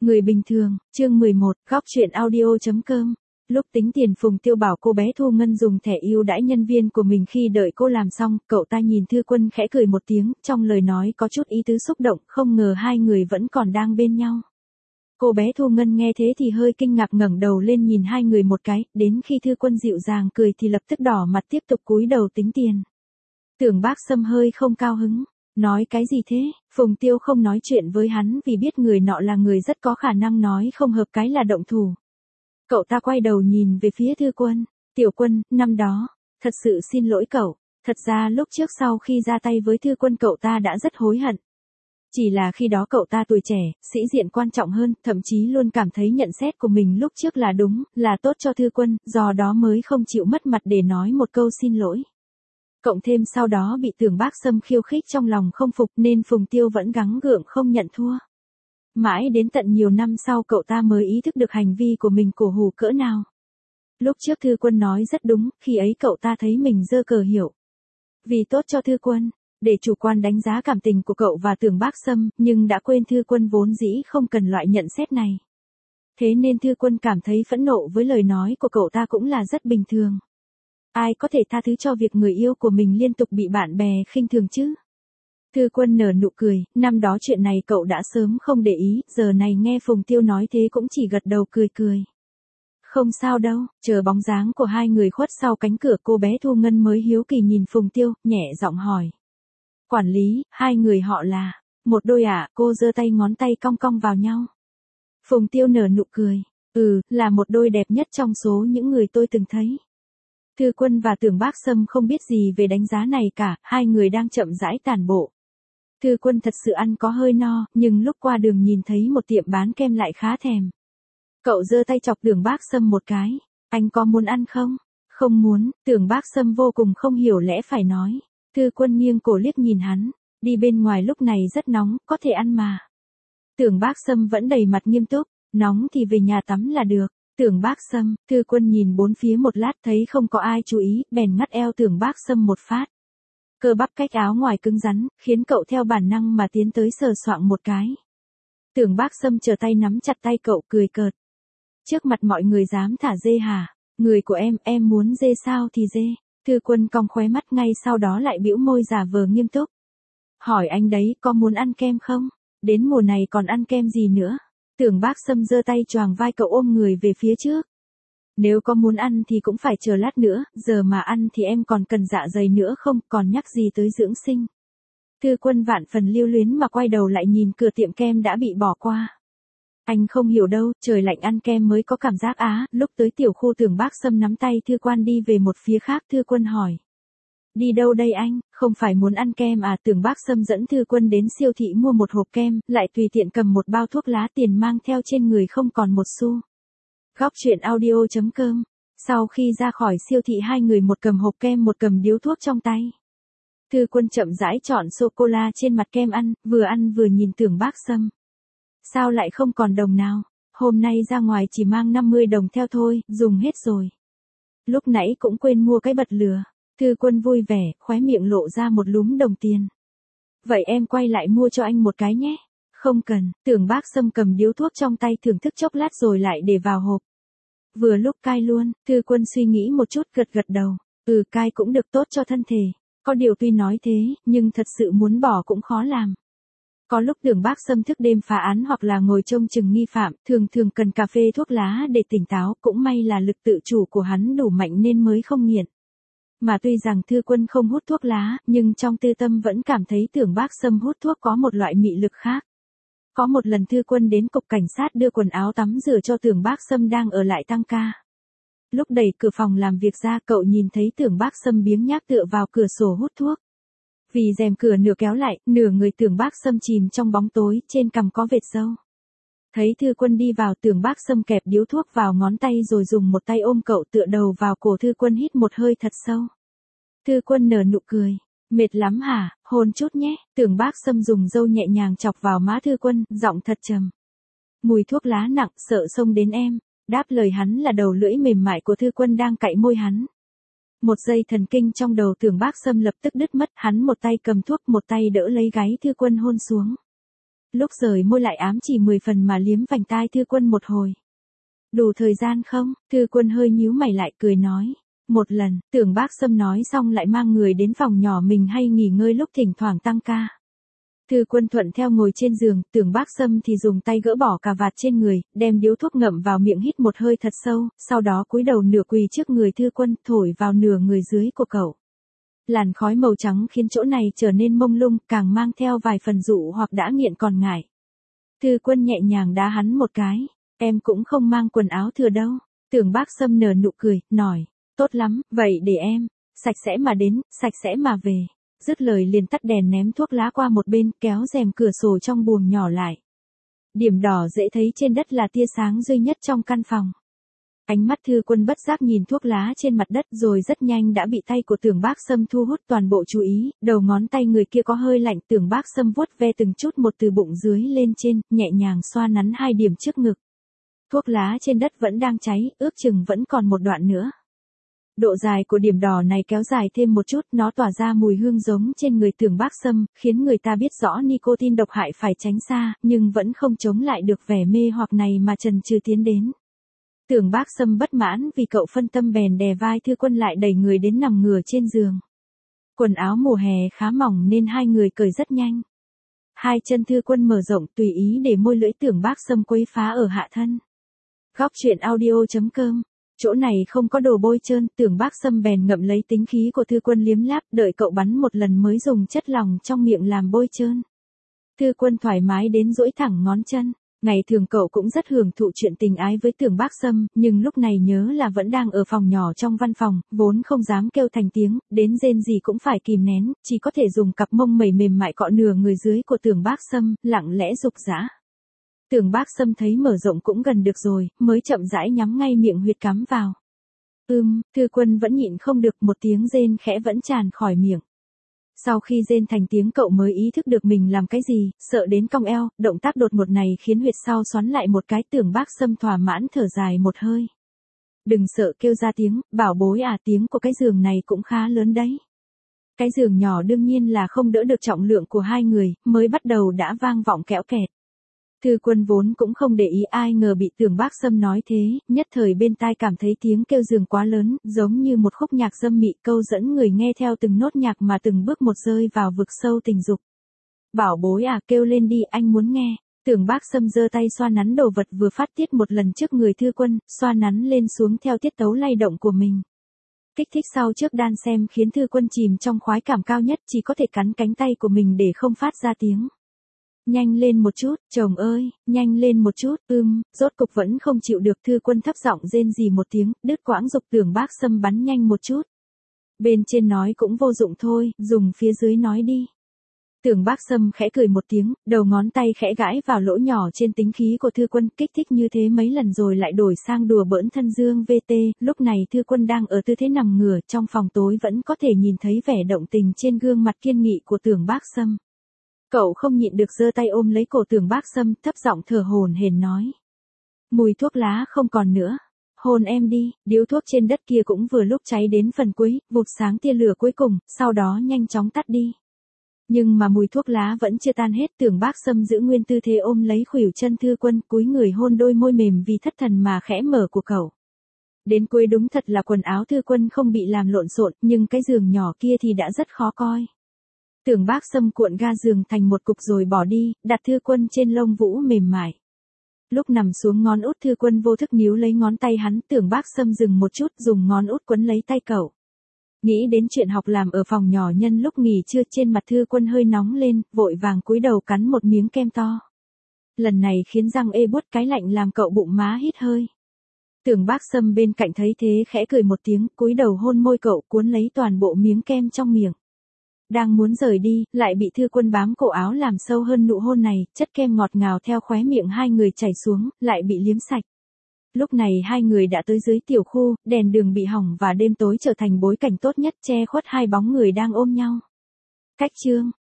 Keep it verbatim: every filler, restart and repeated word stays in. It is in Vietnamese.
Người bình thường, chương mười một, góc truyện audio.com. Lúc tính tiền Phùng Tiêu bảo cô bé Thu Ngân dùng thẻ ưu đãi nhân viên của mình khi đợi cô làm xong, cậu ta nhìn Thư Quân khẽ cười một tiếng, trong lời nói có chút ý tứ xúc động, không ngờ hai người vẫn còn đang bên nhau. Cô bé Thu Ngân nghe thế thì hơi kinh ngạc ngẩng đầu lên nhìn hai người một cái, đến khi Thư Quân dịu dàng cười thì lập tức đỏ mặt tiếp tục cúi đầu tính tiền. Tưởng Bác Sâm hơi không cao hứng. Nói cái gì thế? Phùng Tiêu không nói chuyện với hắn vì biết người nọ là người rất có khả năng nói không hợp cái là động thủ. Cậu ta quay đầu nhìn về phía Thư Quân. Tiểu Quân, năm đó, thật sự xin lỗi cậu. Thật ra lúc trước sau khi ra tay với Thư Quân cậu ta đã rất hối hận. Chỉ là khi đó cậu ta tuổi trẻ, sĩ diện quan trọng hơn, thậm chí luôn cảm thấy nhận xét của mình lúc trước là đúng, là tốt cho Thư Quân, do đó mới không chịu mất mặt để nói một câu xin lỗi. Cộng thêm sau đó bị Tưởng Bác Sâm khiêu khích trong lòng không phục nên Phùng Tiêu vẫn gắng gượng không nhận thua. Mãi đến tận nhiều năm sau cậu ta mới ý thức được hành vi của mình cổ hủ cỡ nào. Lúc trước Thư Quân nói rất đúng, khi ấy cậu ta thấy mình dơ cờ hiệu. Vì tốt cho Thư Quân, để chủ quan đánh giá cảm tình của cậu và Tưởng Bác Sâm, nhưng đã quên Thư Quân vốn dĩ không cần loại nhận xét này. Thế nên Thư Quân cảm thấy phẫn nộ với lời nói của cậu ta cũng là rất bình thường. Ai có thể tha thứ cho việc người yêu của mình liên tục bị bạn bè khinh thường chứ? Thư Quân nở nụ cười, năm đó chuyện này cậu đã sớm không để ý, giờ này nghe Phùng Tiêu nói thế cũng chỉ gật đầu cười cười. Không sao đâu, chờ bóng dáng của hai người khuất sau cánh cửa cô bé Thu Ngân mới hiếu kỳ nhìn Phùng Tiêu, nhẹ giọng hỏi. Quản lý, hai người họ là, một đôi à, cô giơ tay ngón tay cong cong vào nhau. Phùng Tiêu nở nụ cười, ừ, là một đôi đẹp nhất trong số những người tôi từng thấy. Thư Quân và Tưởng Bác Sâm không biết gì về đánh giá này cả, hai người đang chậm rãi tản bộ. Thư Quân thật sự ăn có hơi no, nhưng lúc qua đường nhìn thấy một tiệm bán kem lại khá thèm. Cậu giơ tay chọc Tưởng Bác Sâm một cái, anh có muốn ăn không? Không muốn, Tưởng Bác Sâm vô cùng không hiểu lẽ phải nói. Thư Quân nghiêng cổ liếc nhìn hắn, đi bên ngoài lúc này rất nóng, có thể ăn mà. Tưởng Bác Sâm vẫn đầy mặt nghiêm túc, nóng thì về nhà tắm là được. Tưởng Bác Sâm, Thư Quân nhìn bốn phía một lát thấy không có ai chú ý, bèn ngắt eo Tưởng Bác Sâm một phát. Cơ bắp cách áo ngoài cứng rắn, khiến cậu theo bản năng mà tiến tới sờ soạng một cái. Tưởng Bác Sâm trở tay nắm chặt tay cậu cười cợt. Trước mặt mọi người dám thả dê hả? Người của em, em muốn dê sao thì dê. Thư Quân cong khóe mắt ngay sau đó lại bĩu môi giả vờ nghiêm túc. Hỏi anh đấy, có muốn ăn kem không? Đến mùa này còn ăn kem gì nữa? Tưởng Bác Sâm giơ tay choàng vai cậu ôm người về phía trước. Nếu có muốn ăn thì cũng phải chờ lát nữa, giờ mà ăn thì em còn cần dạ dày nữa không, còn nhắc gì tới dưỡng sinh. Thư Quân vạn phần lưu luyến mà quay đầu lại nhìn cửa tiệm kem đã bị bỏ qua. Anh không hiểu đâu, trời lạnh ăn kem mới có cảm giác á, lúc tới tiểu khu Tưởng Bác Sâm nắm tay Thư Quân đi về một phía khác. Thư Quân hỏi. Đi đâu đây anh, không phải muốn ăn kem à? Tưởng Bác Sâm dẫn Thư Quân đến siêu thị mua một hộp kem, lại tùy tiện cầm một bao thuốc lá, tiền mang theo trên người không còn một xu. Góc truyện audio.com. Sau khi ra khỏi siêu thị hai người một cầm hộp kem một cầm điếu thuốc trong tay. Thư Quân chậm rãi chọn sô-cô-la trên mặt kem ăn, vừa ăn vừa nhìn Tưởng Bác Sâm. Sao lại không còn đồng nào? Hôm nay ra ngoài chỉ mang năm mươi đồng theo thôi, dùng hết rồi. Lúc nãy cũng quên mua cái bật lửa. Thư Quân vui vẻ, khóe miệng lộ ra một lúm đồng tiền. Vậy em quay lại mua cho anh một cái nhé. Không cần, Tưởng Bác Sâm cầm điếu thuốc trong tay thưởng thức chốc lát rồi lại để vào hộp. Vừa lúc cai luôn, Thư Quân suy nghĩ một chút gật gật đầu. Ừ, cai cũng được, tốt cho thân thể. Có điều tuy nói thế, nhưng thật sự muốn bỏ cũng khó làm. Có lúc Tưởng Bác Sâm thức đêm phá án hoặc là ngồi trông chừng nghi phạm, thường thường cần cà phê thuốc lá để tỉnh táo, cũng may là lực tự chủ của hắn đủ mạnh nên mới không nghiện. Mà tuy rằng Thư Quân không hút thuốc lá, nhưng trong tư tâm vẫn cảm thấy Tưởng Bác Sâm hút thuốc có một loại mị lực khác. Có một lần Thư Quân đến cục cảnh sát đưa quần áo tắm rửa cho Tưởng Bác Sâm đang ở lại tăng ca. Lúc đẩy cửa phòng làm việc ra cậu nhìn thấy Tưởng Bác Sâm biếng nhác tựa vào cửa sổ hút thuốc. Vì rèm cửa nửa kéo lại, nửa người Tưởng Bác Sâm chìm trong bóng tối, trên cằm có vệt râu. Thấy Thư Quân đi vào, Tưởng Bác Sâm kẹp điếu thuốc vào ngón tay rồi dùng một tay ôm cậu tựa đầu vào cổ Thư Quân hít một hơi thật sâu. Thư Quân nở nụ cười. Mệt lắm hả, hôn chút nhé. Tưởng Bác Sâm dùng râu nhẹ nhàng chọc vào má Thư Quân, giọng thật trầm. Mùi thuốc lá nặng, sợ xông đến em. Đáp lời hắn là đầu lưỡi mềm mại của Thư Quân đang cạy môi hắn. Một giây thần kinh trong đầu Tưởng Bác Sâm lập tức đứt mất, hắn một tay cầm thuốc một tay đỡ lấy gáy Thư Quân hôn xuống. Lúc rời môi lại ám chỉ mười phần mà liếm vành tai Thư Quân một hồi. Đủ thời gian không? Thư Quân hơi nhíu mày lại cười nói. Một lần, Tưởng Bác Sâm nói xong lại mang người đến phòng nhỏ mình hay nghỉ ngơi lúc thỉnh thoảng tăng ca. Thư Quân thuận theo ngồi trên giường, Tưởng Bác Sâm thì dùng tay gỡ bỏ cà vạt trên người, đem điếu thuốc ngậm vào miệng hít một hơi thật sâu, sau đó cúi đầu nửa quỳ trước người Thư Quân, thổi vào nửa người dưới của cậu. Làn khói màu trắng khiến chỗ này trở nên mông lung, càng mang theo vài phần dụ hoặc đã nghiện còn ngại. Thư Quân nhẹ nhàng đá hắn một cái, em cũng không mang quần áo thừa đâu. Tưởng Bác Sâm nở nụ cười, nói, tốt lắm, vậy để em, sạch sẽ mà đến, sạch sẽ mà về. Dứt lời liền tắt đèn ném thuốc lá qua một bên, kéo rèm cửa sổ trong buồng nhỏ lại. Điểm đỏ dễ thấy trên đất là tia sáng duy nhất trong căn phòng. Ánh mắt Thư Quân bất giác nhìn thuốc lá trên mặt đất rồi rất nhanh đã bị tay của Tưởng Bác Sâm thu hút toàn bộ chú ý, đầu ngón tay người kia có hơi lạnh. Tưởng Bác Sâm vuốt ve từng chút một từ bụng dưới lên trên, nhẹ nhàng xoa nắn hai điểm trước ngực. Thuốc lá trên đất vẫn đang cháy, ước chừng vẫn còn một đoạn nữa. Độ dài của điểm đỏ này kéo dài thêm một chút, nó tỏa ra mùi hương giống trên người Tưởng Bác Sâm, khiến người ta biết rõ nicotine độc hại phải tránh xa, nhưng vẫn không chống lại được vẻ mê hoặc này mà chần chừ tiến đến. Tưởng Bác Sâm bất mãn vì cậu phân tâm bèn đè vai Thư Quân lại đẩy người đến nằm ngửa trên giường. Quần áo mùa hè khá mỏng nên hai người cởi rất nhanh. Hai chân Thư Quân mở rộng tùy ý để môi lưỡi Tưởng Bác Sâm quấy phá ở hạ thân. Góc truyện audio chấm com. Chỗ này không có đồ bôi trơn, Tưởng Bác Sâm bèn ngậm lấy tính khí của Thư Quân liếm láp, đợi cậu bắn một lần mới dùng chất lỏng trong miệng làm bôi trơn. Thư Quân thoải mái đến duỗi thẳng ngón chân. Ngày thường cậu cũng rất hưởng thụ chuyện tình ái với Tưởng Bác Sâm, nhưng lúc này nhớ là vẫn đang ở phòng nhỏ trong văn phòng, vốn không dám kêu thành tiếng, đến rên gì cũng phải kìm nén, chỉ có thể dùng cặp mông mẩy mềm mại cọ nửa người dưới của Tưởng Bác Sâm, lặng lẽ dục dã. Tưởng Bác Sâm thấy mở rộng cũng gần được rồi, mới chậm rãi nhắm ngay miệng huyệt cắm vào. Ưm, Thư Quân vẫn nhịn không được, một tiếng rên khẽ vẫn tràn khỏi miệng. Sau khi rên thành tiếng cậu mới ý thức được mình làm cái gì, sợ đến cong eo, động tác đột ngột này khiến huyệt sau xoắn lại một cái. Tưởng Bác Sâm thỏa mãn thở dài một hơi. Đừng sợ kêu ra tiếng, bảo bối à, tiếng của cái giường này cũng khá lớn đấy. Cái giường nhỏ đương nhiên là không đỡ được trọng lượng của hai người, mới bắt đầu đã vang vọng kẽo kẹt. Thư Quân vốn cũng không để ý, ai ngờ bị Tưởng Bác Sâm nói thế, nhất thời bên tai cảm thấy tiếng kêu giường quá lớn, giống như một khúc nhạc dâm mị, câu dẫn người nghe theo từng nốt nhạc mà từng bước một rơi vào vực sâu tình dục. Bảo bối à, kêu lên đi, anh muốn nghe. Tưởng Bác Sâm giơ tay xoa nắn đồ vật vừa phát tiết một lần trước người Thư Quân, xoa nắn lên xuống theo tiết tấu lay động của mình. Kích thích sau trước đan xem khiến Thư Quân chìm trong khoái cảm cao nhất, chỉ có thể cắn cánh tay của mình để không phát ra tiếng. Nhanh lên một chút, chồng ơi, nhanh lên một chút, ưm, rốt cục vẫn không chịu được. Thư Quân thấp giọng rên rỉ một tiếng, đứt quãng dục Tưởng Bác Sâm bắn nhanh một chút. Bên trên nói cũng vô dụng thôi, dùng phía dưới nói đi. Tưởng Bác Sâm khẽ cười một tiếng, đầu ngón tay khẽ gãi vào lỗ nhỏ trên tính khí của Thư Quân, kích thích như thế mấy lần rồi lại đổi sang đùa bỡn thân dương vê tê. Lúc này Thư Quân đang ở tư thế nằm ngửa, trong phòng tối vẫn có thể nhìn thấy vẻ động tình trên gương mặt kiên nghị của Tưởng Bác Sâm. Cậu không nhịn được giơ tay ôm lấy cổ Tưởng Bác Sâm, thấp giọng thở hổn hển nói. Mùi thuốc lá không còn nữa. Hôn em đi. Điếu thuốc trên đất kia cũng vừa lúc cháy đến phần cuối, vụt sáng tia lửa cuối cùng, sau đó nhanh chóng tắt đi. Nhưng mà mùi thuốc lá vẫn chưa tan hết. Tưởng Bác Sâm giữ nguyên tư thế ôm lấy khuỷu chân Thư Quân, cúi người hôn đôi môi mềm vì thất thần mà khẽ mở của cậu. Đến cuối đúng thật là quần áo Thư Quân không bị làm lộn xộn, nhưng cái giường nhỏ kia thì đã rất khó coi. Tưởng Bác Sâm cuộn ga giường thành một cục rồi bỏ đi, đặt Thư Quân trên lông vũ mềm mại. Lúc nằm xuống ngón út Thư Quân vô thức níu lấy ngón tay hắn. Tưởng Bác Sâm dừng một chút, dùng ngón út quấn lấy tay cậu. Nghĩ đến chuyện học làm ở phòng nhỏ nhân lúc nghỉ trưa, trên mặt Thư Quân hơi nóng lên, vội vàng cúi đầu cắn một miếng kem to. Lần này khiến răng ê buốt, cái lạnh làm cậu bụng má hít hơi. Tưởng Bác Sâm bên cạnh thấy thế khẽ cười một tiếng, cúi đầu hôn môi cậu, cuốn lấy toàn bộ miếng kem trong miệng. Đang muốn rời đi, lại bị Thư Quân bám cổ áo làm sâu hơn nụ hôn này, chất kem ngọt ngào theo khóe miệng hai người chảy xuống, lại bị liếm sạch. Lúc này hai người đã tới dưới tiểu khu, đèn đường bị hỏng và đêm tối trở thành bối cảnh tốt nhất che khuất hai bóng người đang ôm nhau. Cách chương